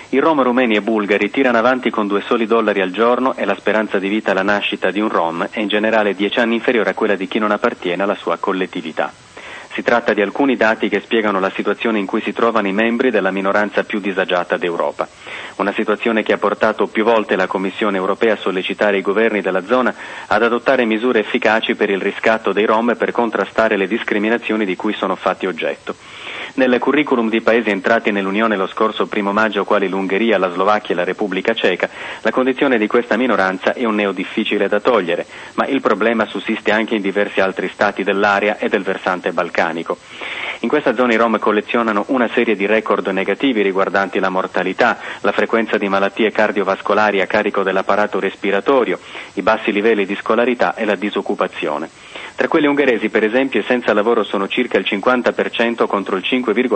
I rom rumeni e bulgari tirano avanti con $2 al giorno e la speranza di vita alla nascita di un rom è in generale 10 anni inferiore a quella di chi non appartiene alla sua collettività. Si tratta di alcuni dati che spiegano la situazione in cui si trovano i membri della minoranza più disagiata d'Europa. Una situazione che ha portato più volte la Commissione europea a sollecitare i governi della zona ad adottare misure efficaci per il riscatto dei rom e per contrastare le discriminazioni di cui sono fatti oggetto. Nel curriculum di paesi entrati nell'Unione lo scorso 1 maggio, quali l'Ungheria, la Slovacchia e la Repubblica Ceca, la condizione di questa minoranza è un neo difficile da togliere, ma il problema sussiste anche in diversi altri stati dell'area e del versante balcanico. In questa zona i rom collezionano una serie di record negativi riguardanti la mortalità, la frequenza di malattie cardiovascolari a carico dell'apparato respiratorio, i bassi livelli di scolarità e la disoccupazione. Tra quelli ungheresi, per esempio, i senza lavoro sono circa il 50% contro il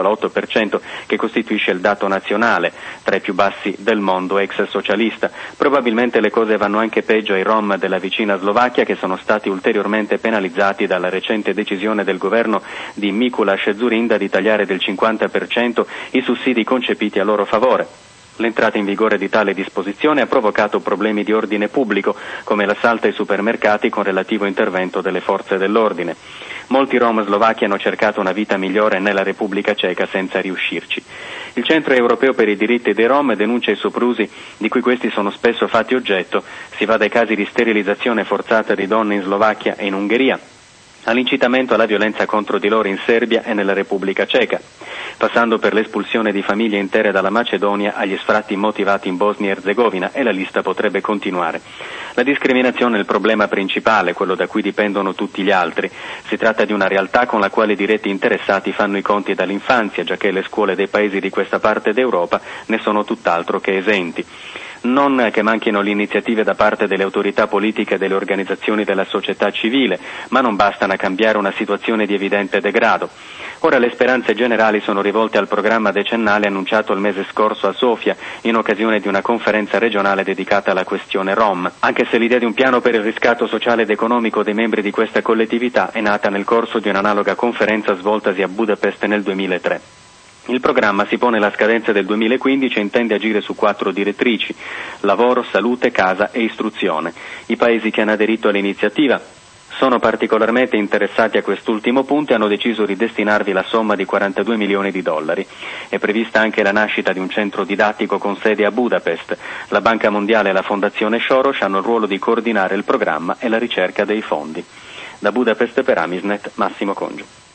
5,8% che costituisce il dato nazionale, tra i più bassi del mondo ex socialista. Probabilmente le cose vanno anche peggio ai rom della vicina Slovacchia, che sono stati ulteriormente penalizzati dalla recente decisione del governo di Mikuláš Dzurinda di tagliare del 50% i sussidi concepiti a loro favore. L'entrata in vigore di tale disposizione ha provocato problemi di ordine pubblico, come l'assalto ai supermercati con relativo intervento delle forze dell'ordine. Molti rom slovacchi hanno cercato una vita migliore nella Repubblica Ceca senza riuscirci. Il Centro Europeo per i diritti dei rom denuncia i soprusi di cui questi sono spesso fatti oggetto. Si va dai casi di sterilizzazione forzata di donne in Slovacchia e in Ungheria, all'incitamento alla violenza contro di loro in Serbia e nella Repubblica Ceca, passando per l'espulsione di famiglie intere dalla Macedonia agli sfratti motivati in Bosnia e Erzegovina, e la lista potrebbe continuare. La discriminazione è il problema principale, quello da cui dipendono tutti gli altri. Si tratta di una realtà con la quale i diretti interessati fanno i conti dall'infanzia, giacché le scuole dei paesi di questa parte d'Europa ne sono tutt'altro che esenti. Non che manchino le iniziative da parte delle autorità politiche e delle organizzazioni della società civile, ma non bastano a cambiare una situazione di evidente degrado. Ora le speranze generali sono rivolte al programma decennale annunciato il mese scorso a Sofia, in occasione di una conferenza regionale dedicata alla questione rom, anche se l'idea di un piano per il riscatto sociale ed economico dei membri di questa collettività è nata nel corso di un'analoga conferenza svoltasi a Budapest nel 2003. Il programma si pone la scadenza del 2015 e intende agire su 4 direttrici: lavoro, salute, casa e istruzione. I paesi che hanno aderito all'iniziativa sono particolarmente interessati a quest'ultimo punto e hanno deciso di destinarvi la somma di $42 milioni. È prevista anche la nascita di un centro didattico con sede a Budapest. La Banca Mondiale e la Fondazione Soros hanno il ruolo di coordinare il programma e la ricerca dei fondi. Da Budapest per Amisnet, Massimo Congio.